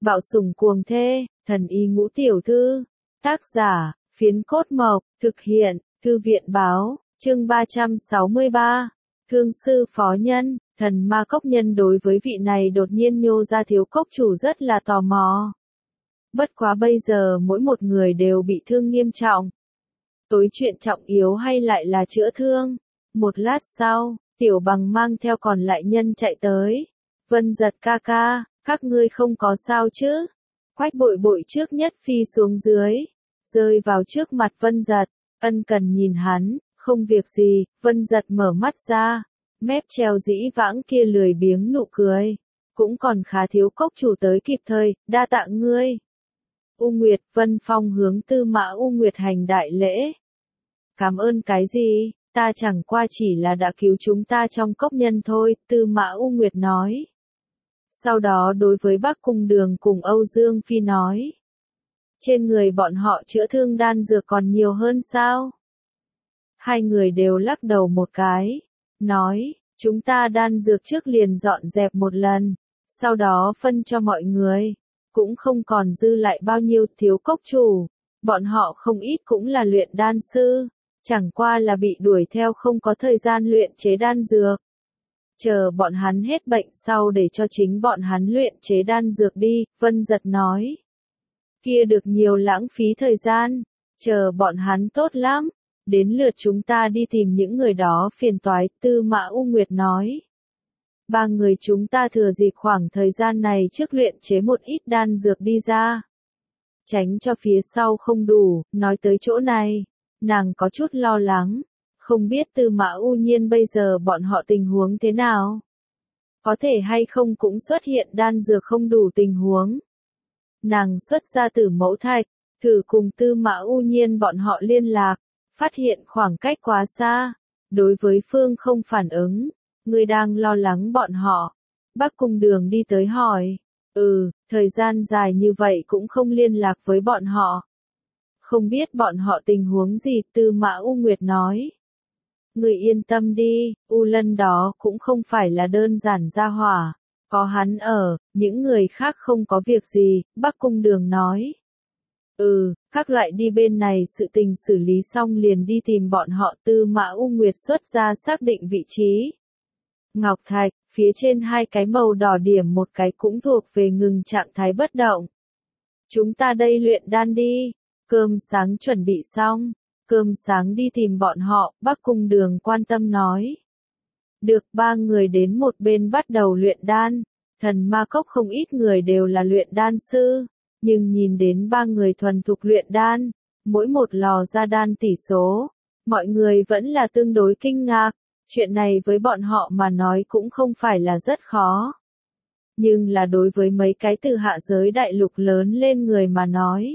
Bạo sủng cuồng thê, thần y ngũ tiểu thư. Tác giả, Phiến Cốt Mộc, thực hiện, Thư viện báo, chương 363. Thương sư phó nhân, thần ma cốc nhân đối với vị này đột nhiên nhô ra thiếu cốc chủ rất là tò mò. Bất quá bây giờ mỗi một người đều bị thương nghiêm trọng. Tối chuyện trọng yếu hay lại là chữa thương? Một lát sau, Tiểu Bằng mang theo còn lại nhân chạy tới. Vân Giật ca ca, các ngươi không có sao chứ? Quách Bội Bội trước nhất phi xuống dưới, rơi vào trước mặt Vân Giật, ân cần nhìn hắn, không việc gì. Vân Giật mở mắt ra, mép treo dĩ vãng kia lười biếng nụ cười. Cũng còn khá, thiếu cốc chủ tới kịp thời, đa tạ ngươi. U Nguyệt, Vân Phong hướng Tư Mã U Nguyệt hành đại lễ. Cảm ơn cái gì, ta chẳng qua chỉ là đã cứu chúng ta trong cốc nhân thôi, Tư Mã U Nguyệt nói. Sau đó đối với Bắc Cung Đường cùng Âu Dương Phi nói. Trên người bọn họ chữa thương đan dược còn nhiều hơn sao? Hai người đều lắc đầu một cái, nói, chúng ta đan dược trước liền dọn dẹp một lần, sau đó phân cho mọi người, cũng không còn dư lại bao nhiêu. Thiếu cốc chủ, bọn họ không ít cũng là luyện đan sư, chẳng qua là bị đuổi theo không có thời gian luyện chế đan dược. Chờ bọn hắn hết bệnh sau để cho chính bọn hắn luyện chế đan dược đi, Vân Giật nói. Kia được nhiều lãng phí thời gian, chờ bọn hắn tốt lắm, đến lượt chúng ta đi tìm những người đó phiền toái, Tư Mã U Nguyệt nói. Ba người chúng ta thừa dịp khoảng thời gian này trước luyện chế một ít đan dược đi ra. Tránh cho phía sau không đủ, nói tới chỗ này, nàng có chút lo lắng. Không biết Tư Mã U Nhiên bây giờ bọn họ tình huống thế nào? Có thể hay không cũng xuất hiện đan dược không đủ tình huống. Nàng xuất ra Tử Mẫu Thạch, thử cùng Tư Mã U Nhiên bọn họ liên lạc, phát hiện khoảng cách quá xa, đối với phương không phản ứng, người đang lo lắng bọn họ. Bắc Cung Đường đi tới hỏi, thời gian dài như vậy cũng không liên lạc với bọn họ. Không biết bọn họ tình huống gì, Tư Mã U Nguyệt nói. Người yên tâm đi, U Lân đó cũng không phải là đơn giản gia hỏa, có hắn ở, những người khác không có việc gì, Bắc Cung Đường nói. Các loại đi bên này sự tình xử lý xong liền đi tìm bọn họ. Tư Mã U Nguyệt xuất ra xác định vị trí. Ngọc Thạch, phía trên hai cái màu đỏ điểm một cái cũng thuộc về ngừng trạng thái bất động. Chúng ta đây luyện đan đi, cơm sáng chuẩn bị xong. Cơm sáng đi tìm bọn họ, Bắc Cung Đường quan tâm nói. Được, ba người đến một bên bắt đầu luyện đan. Thần ma cốc không ít người đều là luyện đan sư, nhưng nhìn đến ba người thuần thục luyện đan, mỗi một lò ra đan tỷ số, mọi người vẫn là tương đối kinh ngạc. Chuyện này với bọn họ mà nói cũng không phải là rất khó. Nhưng là đối với mấy cái từ hạ giới đại lục lớn lên người mà nói,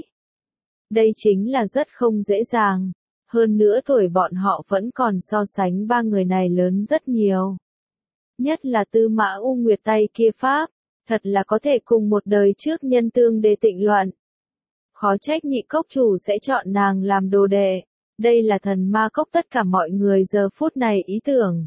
đây chính là rất không dễ dàng. Hơn nữa tuổi bọn họ vẫn còn so sánh ba người này lớn rất nhiều. Nhất là Tư Mã U Nguyệt tay kia pháp, thật là có thể cùng một đời trước nhân tương để tịnh loạn. Khó trách Nhị cốc chủ sẽ chọn nàng làm đồ đệ. Đây là thần ma cốc tất cả mọi người giờ phút này ý tưởng.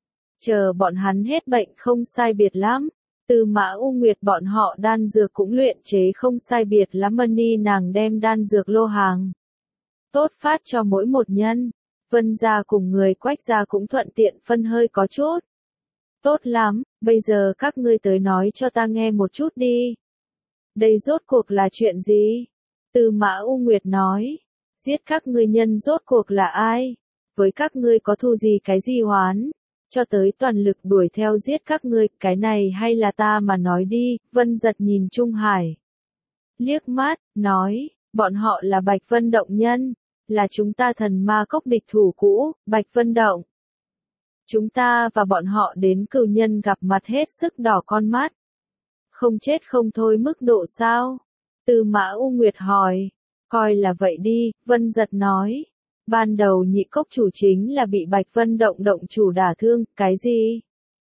Chờ bọn hắn hết bệnh không sai biệt lắm. Tư Mã U Nguyệt bọn họ đan dược cũng luyện chế không sai biệt lắm, Mani nàng đem đan dược lô hàng tốt phát cho mỗi một nhân. Vân gia cùng người Quách gia cũng thuận tiện phân hơi có chút. Tốt lắm, bây giờ các ngươi tới nói cho ta nghe một chút đi. Đây rốt cuộc là chuyện gì? Tư Mã U Nguyệt nói. Giết các ngươi nhân rốt cuộc là ai? Với các ngươi có thù gì cái gì oán? Cho tới toàn lực đuổi theo giết các ngươi, cái này hay là ta mà nói đi. Vân Giật nhìn Trung Hải, liếc mắt, nói, bọn họ là Bạch Vân Động nhân, là chúng ta thần ma cốc địch thủ cũ, Bạch Vân Động. Chúng ta và bọn họ đến cửu nhân gặp mặt hết sức đỏ con mắt. Không chết không thôi mức độ sao? Tư Mã U Nguyệt hỏi. Coi là vậy đi, Vân Giật nói. Ban đầu Nhị cốc chủ chính là bị Bạch Vân Động động chủ đả thương, cái gì?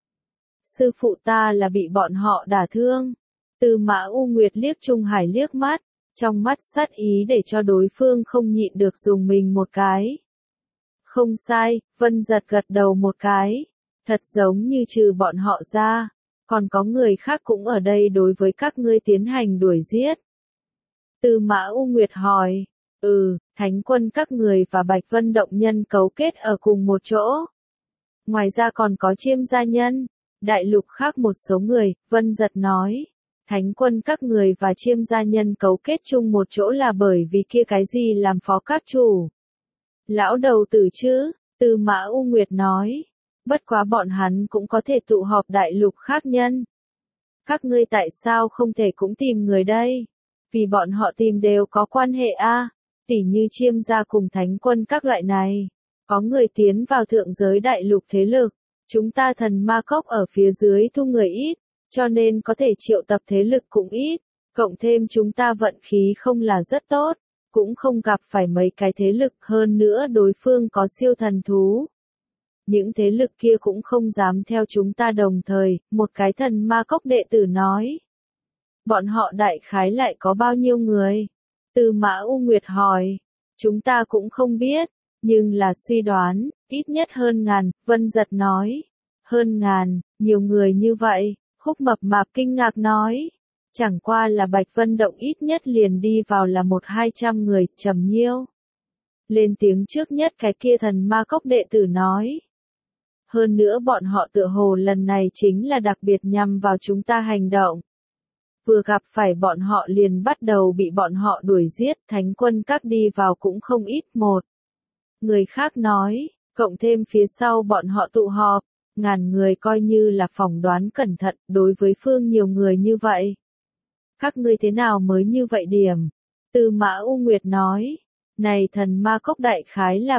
Sư phụ ta là bị bọn họ đả thương. Tư Mã U Nguyệt liếc Trung Hải liếc mắt, trong mắt sát ý để cho đối phương không nhịn được dùng mình một cái. Không sai, Vân Giật gật đầu một cái. Thật giống như trừ bọn họ ra, Còn có người khác cũng ở đây đối với các ngươi tiến hành đuổi giết. Tư Mã U Nguyệt hỏi, Thánh quân các người và Bạch Vân Động nhân cấu kết ở cùng một chỗ. Ngoài ra còn có Chiêm gia nhân, đại lục khác một số người, Vân Giật nói. Thánh quân các người và Chiêm gia nhân cấu kết chung một chỗ là bởi vì kia cái gì làm phó các chủ. Lão đầu tử chứ, Tư Mã U Nguyệt nói. Bất quá bọn hắn cũng có thể tụ họp đại lục khác nhân. Các ngươi tại sao không thể cũng tìm người đây? Vì bọn họ tìm đều có quan hệ tỉ như Chiêm gia cùng Thánh quân các loại này. Có người tiến vào thượng giới đại lục thế lực. Chúng ta thần ma cốc ở phía dưới thu người ít, cho nên có thể triệu tập thế lực cũng ít. Cộng thêm chúng ta vận khí không là rất tốt, cũng không gặp phải mấy cái thế lực, hơn nữa đối phương có siêu thần thú. Những thế lực kia cũng không dám theo chúng ta đồng thời, một cái thần ma cốc đệ tử nói. Bọn họ đại khái lại có bao nhiêu người? Tư Mã U Nguyệt hỏi. Chúng ta cũng không biết, nhưng là suy đoán, ít nhất hơn ngàn, Vân Giật nói. Hơn ngàn, nhiều người như vậy, Khúc Mập Mạp kinh ngạc nói. Chẳng qua là Bạch Vân Động ít nhất liền đi vào là 100-200 người, Trầm Nhiêu. Lên tiếng trước nhất cái kia thần ma cốc đệ tử nói. Hơn nữa bọn họ tựa hồ lần này chính là đặc biệt nhằm vào chúng ta hành động. Vừa gặp phải bọn họ liền bắt đầu bị bọn họ đuổi giết, Thánh quân các đi vào cũng không ít một. Người khác nói, cộng thêm phía sau bọn họ tụ họp, ngàn người coi như là phỏng đoán cẩn thận, đối với phương nhiều người như vậy. Các ngươi thế nào mới như vậy điểm? Tư Mã U Nguyệt nói, này thần ma cốc đại khái là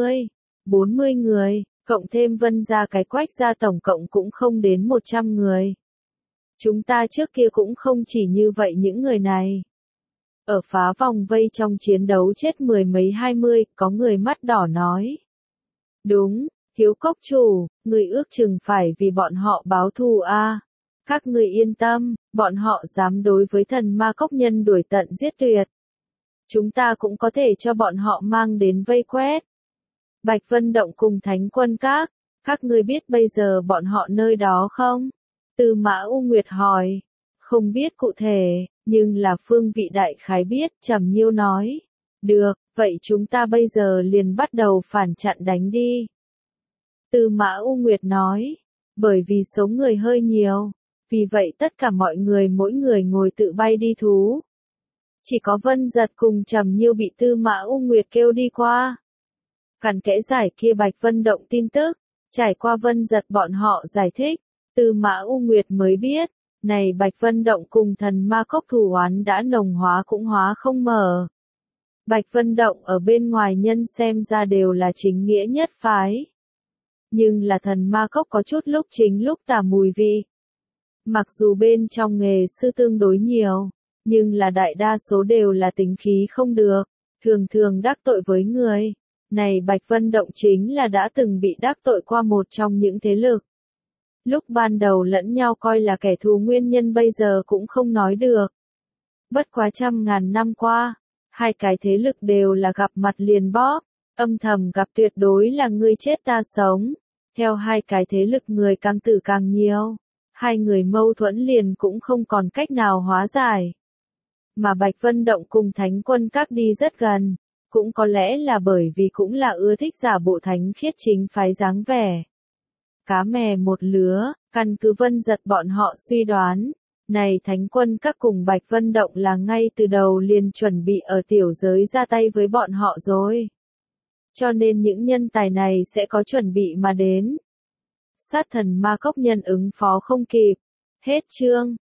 30-40 người, cộng thêm Vân gia cái Quách gia tổng cộng cũng không đến 100 người. Chúng ta trước kia cũng không chỉ như vậy những người này. Ở phá vòng vây trong chiến đấu chết mười mấy 20, có người mắt đỏ nói. Đúng, Thiếu Cốc chủ, người ước chừng phải vì bọn họ báo thù Các người yên tâm, bọn họ dám đối với thần ma cốc nhân đuổi tận giết tuyệt. Chúng ta cũng có thể cho bọn họ mang đến vây quét. Bạch Vân Động cùng Thánh quân các ngươi biết bây giờ bọn họ nơi đó không? Tư Mã U Nguyệt hỏi. Không biết cụ thể, nhưng là phương vị đại khái biết, Trầm Nhiêu nói. Được, vậy chúng ta bây giờ liền bắt đầu phản chặn đánh đi. Tư Mã U Nguyệt nói. Bởi vì số người hơi nhiều, vì vậy tất cả mọi người mỗi người ngồi tự bay đi thú. Chỉ có Vân Giật cùng Trầm Nhiêu bị Tư Mã U Nguyệt kêu đi qua. Cặn kẽ giải kia Bạch Vân Động tin tức, trải qua Vân Giật bọn họ giải thích, Tư Mã U Nguyệt mới biết, này Bạch Vân Động cùng thần ma cốc thù oán đã nồng hóa cũng hóa không mở. Bạch Vân Động ở bên ngoài nhân xem ra đều là chính nghĩa nhất phái. Nhưng là thần ma cốc có chút lúc chính lúc tà mùi vị. Mặc dù bên trong nghề sư tương đối nhiều, nhưng là đại đa số đều là tính khí không được, thường thường đắc tội với người. Này Bạch Vân Động chính là đã từng bị đắc tội qua một trong những thế lực. Lúc ban đầu lẫn nhau coi là kẻ thù nguyên nhân bây giờ cũng không nói được. Bất quá trăm ngàn năm qua, hai cái thế lực đều là gặp mặt liền bóp, âm thầm gặp tuyệt đối là ngươi chết ta sống. Theo hai cái thế lực người càng tử càng nhiều, hai người mâu thuẫn liền cũng không còn cách nào hóa giải. Mà Bạch Vân Động cùng Thánh quân các đi rất gần, cũng có lẽ là bởi vì cũng là ưa thích giả bộ thánh khiết chính phái dáng vẻ. Cá mè một lứa, căn cứ Vân Giật bọn họ suy đoán, này Thánh quân các cùng Bạch Vân Động là ngay từ đầu liền chuẩn bị ở tiểu giới ra tay với bọn họ rồi. Cho nên những nhân tài này sẽ có chuẩn bị mà đến. Sát thần ma cốc nhân ứng phó không kịp. Hết chương.